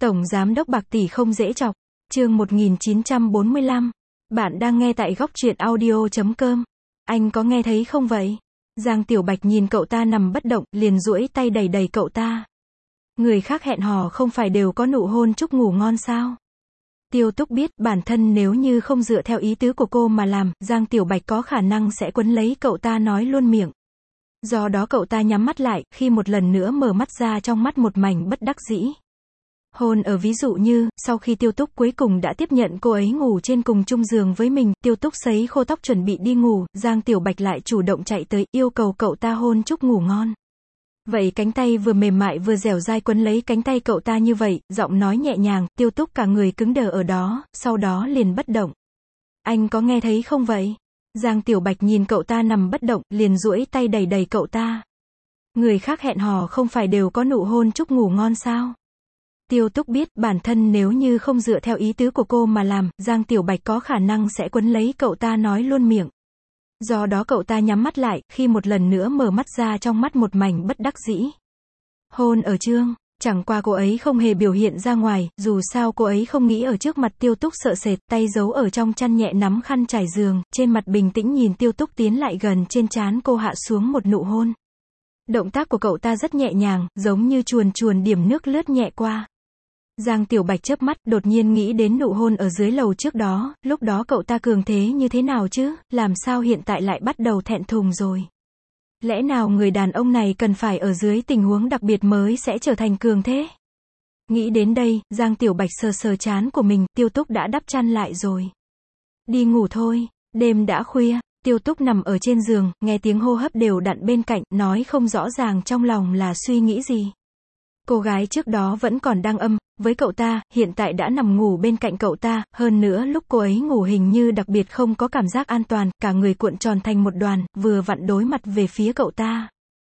Tổng Giám đốc bạc tỷ không dễ chọc. Chương 1945. Bạn đang nghe tại góc truyện audio.com. Anh có nghe thấy không vậy? Giang Tiểu Bạch nhìn cậu ta nằm bất động, liền duỗi tay đẩy đẩy cậu ta. Người khác hẹn hò không phải đều có nụ hôn chúc ngủ ngon sao? Tiêu Túc biết bản thân nếu như không dựa theo ý tứ của cô mà làm, Giang Tiểu Bạch có khả năng sẽ quấn lấy cậu ta nói luôn miệng. Do đó cậu ta nhắm mắt lại, khi một lần nữa mở mắt ra trong mắt một mảnh bất đắc dĩ. Hôn ở ví dụ như, sau khi Tiêu Túc cuối cùng đã tiếp nhận cô ấy ngủ trên cùng chung giường với mình, Tiêu Túc sấy khô tóc chuẩn bị đi ngủ, Giang Tiểu Bạch lại chủ động chạy tới, yêu cầu cậu ta hôn chúc ngủ ngon. Vậy cánh tay vừa mềm mại vừa dẻo dai quấn lấy cánh tay cậu ta như vậy, giọng nói nhẹ nhàng, Tiêu Túc cả người cứng đờ ở đó, sau đó liền bất động. Anh có nghe thấy không vậy? Giang Tiểu Bạch nhìn cậu ta nằm bất động, liền duỗi tay đẩy đẩy cậu ta. Người khác hẹn hò không phải đều có nụ hôn chúc ngủ ngon sao? Tiêu Túc biết bản thân nếu như không dựa theo ý tứ của cô mà làm, Giang Tiểu Bạch có khả năng sẽ quấn lấy cậu ta nói luôn miệng. Do đó cậu ta nhắm mắt lại, khi một lần nữa mở mắt ra trong mắt một mảnh bất đắc dĩ. Hôn ở chương, chẳng qua cô ấy không hề biểu hiện ra ngoài, dù sao cô ấy không nghĩ ở trước mặt Tiêu Túc sợ sệt, tay giấu ở trong chăn nhẹ nắm khăn trải giường, trên mặt bình tĩnh nhìn Tiêu Túc tiến lại gần, trên trán cô hạ xuống một nụ hôn. Động tác của cậu ta rất nhẹ nhàng, giống như chuồn chuồn điểm nước lướt nhẹ qua. Giang Tiểu Bạch chớp mắt, đột nhiên nghĩ đến nụ hôn ở dưới lầu trước đó, lúc đó cậu ta cường thế như thế nào chứ, làm sao hiện tại lại bắt đầu thẹn thùng rồi. Lẽ nào người đàn ông này cần phải ở dưới tình huống đặc biệt mới sẽ trở thành cường thế? Nghĩ đến đây, Giang Tiểu Bạch sờ sờ trán của mình, Tiêu Túc đã đắp chăn lại rồi. Đi ngủ thôi, đêm đã khuya, Tiêu Túc nằm ở trên giường, nghe tiếng hô hấp đều đặn bên cạnh, nói không rõ ràng trong lòng là suy nghĩ gì. Cô gái trước đó vẫn còn đang âm với cậu ta, hiện tại đã nằm ngủ bên cạnh cậu ta, hơn nữa lúc cô ấy ngủ hình như đặc biệt không có cảm giác an toàn, cả người cuộn tròn thành một đoàn, vừa vặn đối mặt về phía cậu ta.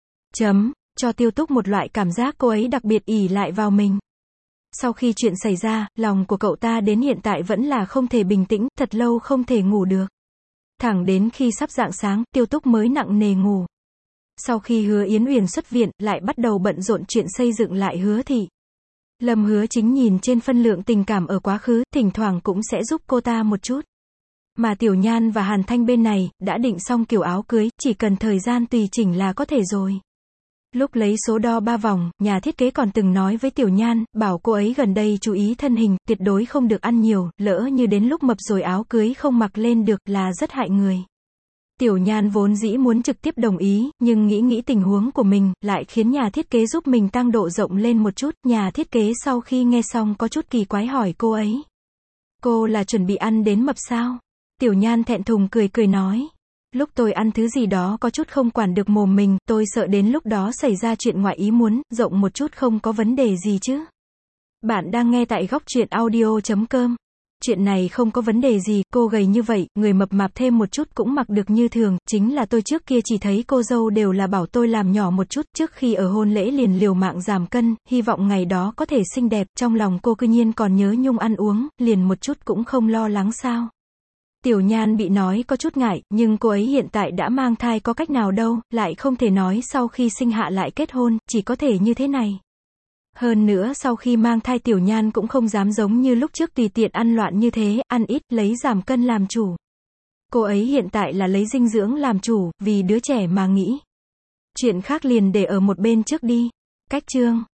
Cho Tiêu Túc một loại cảm giác cô ấy đặc biệt ỷ lại vào mình. Sau khi chuyện xảy ra, lòng của cậu ta đến hiện tại vẫn là không thể bình tĩnh, thật lâu không thể ngủ được. Thẳng đến khi sắp rạng sáng, Tiêu Túc mới nặng nề ngủ. Sau khi Hứa Yến Uyển xuất viện, lại bắt đầu bận rộn chuyện xây dựng lại Hứa thị. Lâm Hứa Chính nhìn trên phân lượng tình cảm ở quá khứ, thỉnh thoảng cũng sẽ giúp cô ta một chút. Mà Tiểu Nhan và Hàn Thanh bên này, đã định xong kiểu áo cưới, chỉ cần thời gian tùy chỉnh là có thể rồi. Lúc lấy số đo 3 vòng, nhà thiết kế còn từng nói với Tiểu Nhan, bảo cô ấy gần đây chú ý thân hình, tuyệt đối không được ăn nhiều, lỡ như đến lúc mập rồi áo cưới không mặc lên được là rất hại người. Tiểu Nhan vốn dĩ muốn trực tiếp đồng ý, nhưng nghĩ tình huống của mình, lại khiến nhà thiết kế giúp mình tăng độ rộng lên một chút. Nhà thiết kế sau khi nghe xong có chút kỳ quái hỏi cô ấy. Cô là chuẩn bị ăn đến mập sao? Tiểu Nhan thẹn thùng cười nói. Lúc tôi ăn thứ gì đó có chút không quản được mồm mình, tôi sợ đến lúc đó xảy ra chuyện ngoại ý muốn, rộng một chút không có vấn đề gì chứ. Bạn đang nghe tại góc truyện audio.com. Chuyện này không có vấn đề gì, cô gầy như vậy, người mập mạp thêm một chút cũng mặc được như thường, chính là tôi trước kia chỉ thấy cô dâu đều là bảo tôi làm nhỏ một chút, trước khi ở hôn lễ liền liều mạng giảm cân, hy vọng ngày đó có thể xinh đẹp, trong lòng cô cư nhiên còn nhớ nhung ăn uống, liền một chút cũng không lo lắng sao. Tiểu Nhan bị nói có chút ngại, nhưng cô ấy hiện tại đã mang thai có cách nào đâu, lại không thể nói sau khi sinh hạ lại kết hôn, chỉ có thể như thế này. Hơn nữa sau khi mang thai Tiểu Nhan cũng không dám giống như lúc trước tùy tiện ăn loạn như thế, ăn ít, lấy giảm cân làm chủ. Cô ấy hiện tại là lấy dinh dưỡng làm chủ, vì đứa trẻ mà nghĩ. Chuyện khác liền để ở một bên trước đi. Cách chương.